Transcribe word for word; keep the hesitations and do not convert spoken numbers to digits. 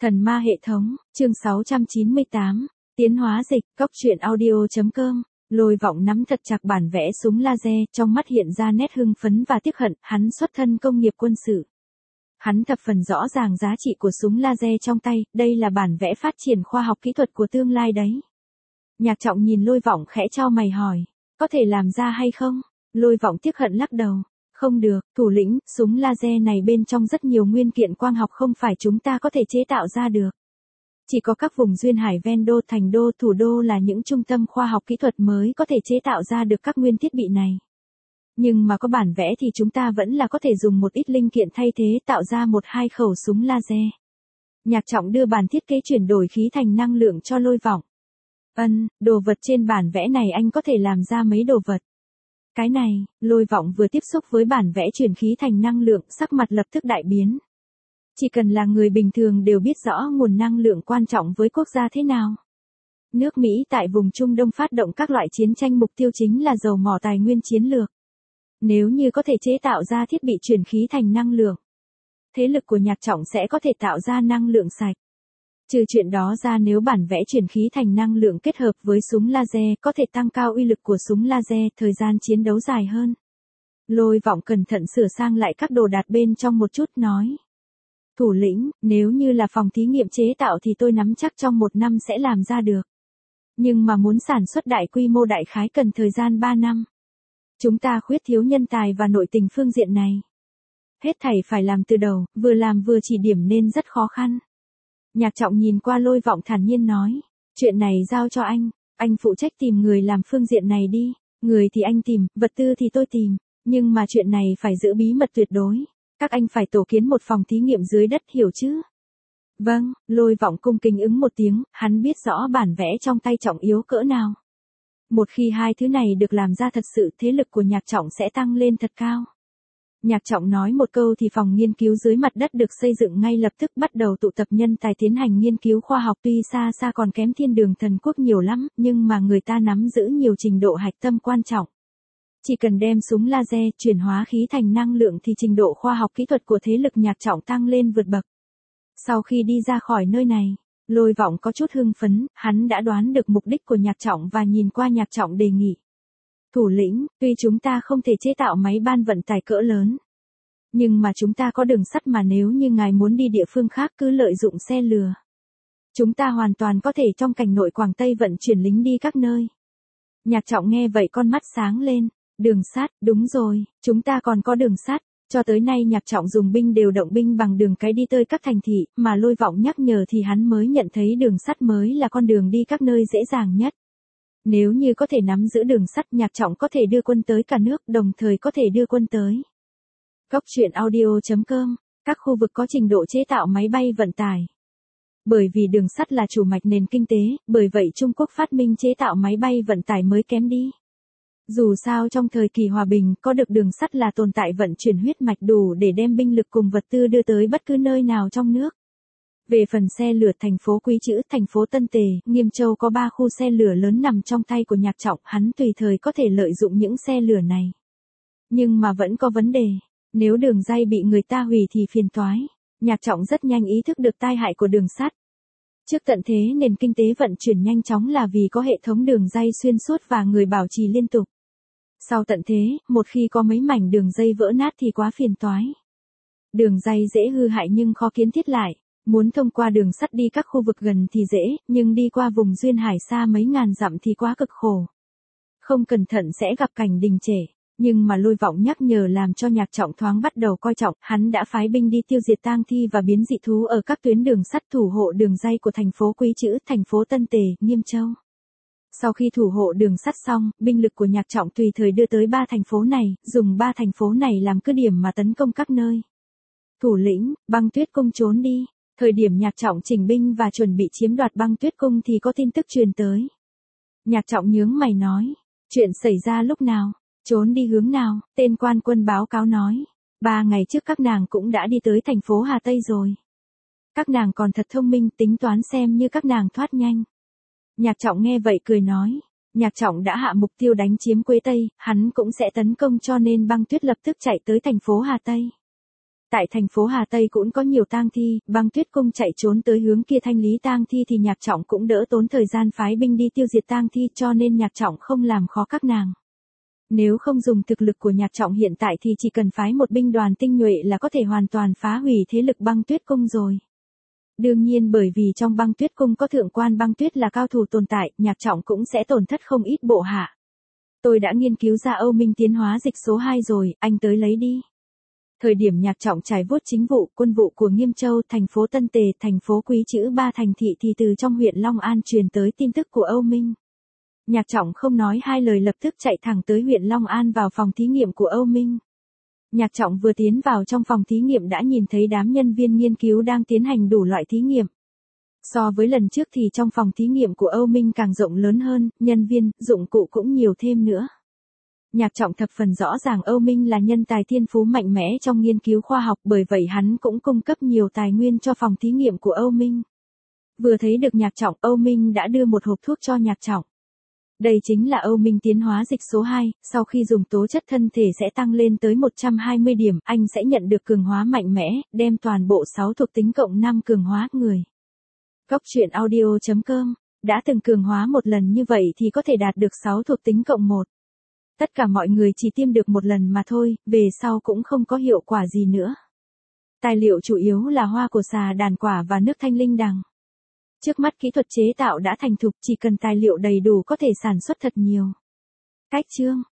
Thần ma hệ thống, chương sáu trăm chín mươi tám, tiến hóa dịch, cóc truyện audio.com. Lôi Vọng nắm thật chặt bản vẽ súng laser, trong mắt hiện ra nét hưng phấn và tiếc hận, hắn xuất thân công nghiệp quân sự. Hắn thập phần rõ ràng giá trị của súng laser trong tay, đây là bản vẽ phát triển khoa học kỹ thuật của tương lai đấy. Nhạc Trọng nhìn Lôi Vọng khẽ chau mày hỏi, có thể làm ra hay không? Lôi Vọng tiếc hận lắc đầu. Không được, thủ lĩnh, súng laser này bên trong rất nhiều nguyên kiện quang học không phải chúng ta có thể chế tạo ra được. Chỉ có các vùng duyên hải ven đô, thành đô, thủ đô là những trung tâm khoa học kỹ thuật mới có thể chế tạo ra được các nguyên thiết bị này. Nhưng mà có bản vẽ thì chúng ta vẫn là có thể dùng một ít linh kiện thay thế tạo ra một hai khẩu súng laser. Nhạc Trọng đưa bản thiết kế chuyển đổi khí thành năng lượng cho Lôi Vọng. Ân, đồ vật trên bản vẽ này anh có thể làm ra mấy đồ vật. Cái này, Lôi Vọng vừa tiếp xúc với bản vẽ chuyển khí thành năng lượng, sắc mặt lập tức đại biến. Chỉ cần là người bình thường đều biết rõ nguồn năng lượng quan trọng với quốc gia thế nào. Nước Mỹ tại vùng Trung Đông phát động các loại chiến tranh, mục tiêu chính là dầu mỏ, tài nguyên chiến lược. Nếu như có thể chế tạo ra thiết bị chuyển khí thành năng lượng, thế lực của Nhạc Trọng sẽ có thể tạo ra năng lượng sạch. Trừ chuyện đó ra, nếu bản vẽ chuyển khí thành năng lượng kết hợp với súng laser có thể tăng cao uy lực của súng laser, thời gian chiến đấu dài hơn. Lôi Vọng cẩn thận sửa sang lại các đồ đạc bên trong một chút nói. Thủ lĩnh, nếu như là phòng thí nghiệm chế tạo thì tôi nắm chắc trong một năm sẽ làm ra được. Nhưng mà muốn sản xuất đại quy mô đại khái cần thời gian ba năm. Chúng ta khuyết thiếu nhân tài và nội tình phương diện này. Hết thảy phải làm từ đầu, vừa làm vừa chỉ điểm nên rất khó khăn. Nhạc Trọng nhìn qua Lôi Vọng thản nhiên nói, chuyện này giao cho anh, anh phụ trách tìm người làm phương diện này đi, người thì anh tìm, vật tư thì tôi tìm, nhưng mà chuyện này phải giữ bí mật tuyệt đối, các anh phải tổ kiến một phòng thí nghiệm dưới đất, hiểu chứ? Vâng, Lôi Vọng cung kính ứng một tiếng, hắn biết rõ bản vẽ trong tay Trọng yếu cỡ nào. Một khi hai thứ này được làm ra thật sự, thế lực của Nhạc Trọng sẽ tăng lên thật cao. Nhạc Trọng nói một câu thì phòng nghiên cứu dưới mặt đất được xây dựng ngay lập tức bắt đầu tụ tập nhân tài tiến hành nghiên cứu khoa học, tuy xa xa còn kém Thiên Đường Thần Quốc nhiều lắm, nhưng mà người ta nắm giữ nhiều trình độ hạch tâm quan trọng. Chỉ cần đem súng laser chuyển hóa khí thành năng lượng thì trình độ khoa học kỹ thuật của thế lực Nhạc Trọng tăng lên vượt bậc. Sau khi đi ra khỏi nơi này, Lôi Vọng có chút hưng phấn, hắn đã đoán được mục đích của Nhạc Trọng và nhìn qua Nhạc Trọng đề nghị. Thủ lĩnh, tuy chúng ta không thể chế tạo máy ban vận tải cỡ lớn, nhưng mà chúng ta có đường sắt, mà nếu như ngài muốn đi địa phương khác cứ lợi dụng xe lửa. Chúng ta hoàn toàn có thể trong cảnh nội Quảng Tây vận chuyển lính đi các nơi. Nhạc Trọng nghe vậy con mắt sáng lên, đường sắt, đúng rồi, chúng ta còn có đường sắt. Cho tới nay Nhạc Trọng dùng binh đều động binh bằng đường cái đi tới các thành thị, mà Lôi Vọng nhắc nhở thì hắn mới nhận thấy đường sắt mới là con đường đi các nơi dễ dàng nhất. Nếu như có thể nắm giữ đường sắt, Nhạc Trọng có thể đưa quân tới cả nước, đồng thời có thể đưa quân tới. Cóc truyện audio.com, các khu vực có trình độ chế tạo máy bay vận tải. Bởi vì đường sắt là chủ mạch nền kinh tế, bởi vậy Trung Quốc phát minh chế tạo máy bay vận tải mới kém đi. Dù sao trong thời kỳ hòa bình, có được đường sắt là tồn tại vận chuyển huyết mạch đủ để đem binh lực cùng vật tư đưa tới bất cứ nơi nào trong nước. Về phần xe lửa, thành phố Quý Chữ, thành phố Tân Tề, Nghiêm Châu có ba khu xe lửa lớn nằm trong tay của Nhạc Trọng, hắn tùy thời có thể lợi dụng những xe lửa này. Nhưng mà vẫn có vấn đề, nếu đường ray bị người ta hủy thì phiền toái. Nhạc Trọng rất nhanh ý thức được tai hại của đường sắt. Trước tận thế nền kinh tế vận chuyển nhanh chóng là vì có hệ thống đường ray xuyên suốt và người bảo trì liên tục. Sau tận thế, một khi có mấy mảnh đường dây vỡ nát thì quá phiền toái. Đường ray dễ hư hại nhưng khó kiến thiết lại. Muốn thông qua đường sắt đi các khu vực gần thì dễ, nhưng đi qua vùng duyên hải xa mấy ngàn dặm thì quá cực khổ. Không cẩn thận sẽ gặp cảnh đình trệ, nhưng mà Lôi Vọng nhắc nhở làm cho Nhạc Trọng thoáng bắt đầu coi trọng, hắn đã phái binh đi tiêu diệt tang thi và biến dị thú ở các tuyến đường sắt, thủ hộ đường ray của thành phố Quý Chữ, thành phố Tân Tề, Nghiêm Châu. Sau khi thủ hộ đường sắt xong, binh lực của Nhạc Trọng tùy thời đưa tới ba thành phố này, dùng ba thành phố này làm cứ điểm mà tấn công các nơi. Thủ lĩnh, Băng Tuyết Cung trốn đi. Thời điểm Nhạc Trọng chỉnh binh và chuẩn bị chiếm đoạt Băng Tuyết Cung thì có tin tức truyền tới. Nhạc Trọng nhướng mày nói, chuyện xảy ra lúc nào, trốn đi hướng nào? Tên quan quân báo cáo nói, ba ngày trước các nàng cũng đã đi tới thành phố Hà Tây rồi. Các nàng còn thật thông minh, tính toán xem như các nàng thoát nhanh. Nhạc Trọng nghe vậy cười nói, Nhạc Trọng đã hạ mục tiêu đánh chiếm Quế Tây, hắn cũng sẽ tấn công, cho nên Băng Tuyết lập tức chạy tới thành phố Hà Tây. Tại thành phố Hà Tây cũng có nhiều tang thi, Băng Tuyết Cung chạy trốn tới hướng kia thanh lý tang thi thì Nhạc Trọng cũng đỡ tốn thời gian phái binh đi tiêu diệt tang thi, cho nên Nhạc Trọng không làm khó các nàng. Nếu không dùng thực lực của Nhạc Trọng hiện tại thì chỉ cần phái một binh đoàn tinh nhuệ là có thể hoàn toàn phá hủy thế lực Băng Tuyết Cung rồi. Đương nhiên bởi vì trong Băng Tuyết Cung có thượng quan Băng Tuyết là cao thủ tồn tại, Nhạc Trọng cũng sẽ tổn thất không ít bộ hạ. Tôi đã nghiên cứu ra Âu Minh tiến hóa dịch số hai rồi, anh tới lấy đi. Thời điểm Nhạc Trọng trải vuốt chính vụ, quân vụ của Nghiêm Châu, thành phố Tân Tề, thành phố Quý Chữ Ba thành thị thì từ trong huyện Long An truyền tới tin tức của Âu Minh. Nhạc Trọng không nói hai lời lập tức chạy thẳng tới huyện Long An vào phòng thí nghiệm của Âu Minh. Nhạc Trọng vừa tiến vào trong phòng thí nghiệm đã nhìn thấy đám nhân viên nghiên cứu đang tiến hành đủ loại thí nghiệm. So với lần trước thì trong phòng thí nghiệm của Âu Minh càng rộng lớn hơn, nhân viên, dụng cụ cũng nhiều thêm nữa. Nhạc Trọng thập phần rõ ràng Âu Minh là nhân tài thiên phú mạnh mẽ trong nghiên cứu khoa học, bởi vậy hắn cũng cung cấp nhiều tài nguyên cho phòng thí nghiệm của Âu Minh. Vừa thấy được Nhạc Trọng, Âu Minh đã đưa một hộp thuốc cho Nhạc Trọng. Đây chính là Âu Minh tiến hóa dịch số hai, sau khi dùng tố chất thân thể sẽ tăng lên tới một trăm hai mươi điểm, anh sẽ nhận được cường hóa mạnh mẽ, đem toàn bộ sáu thuộc tính cộng năm cường hóa người. Góc truyện audio chấm com, đã từng cường hóa một lần như vậy thì có thể đạt được sáu thuộc tính cộng một. Tất cả mọi người chỉ tiêm được một lần mà thôi, về sau cũng không có hiệu quả gì nữa. Tài liệu chủ yếu là hoa của xà đàn quả và nước thanh linh đằng. Trước mắt kỹ thuật chế tạo đã thành thục, chỉ cần tài liệu đầy đủ có thể sản xuất thật nhiều. Cách chương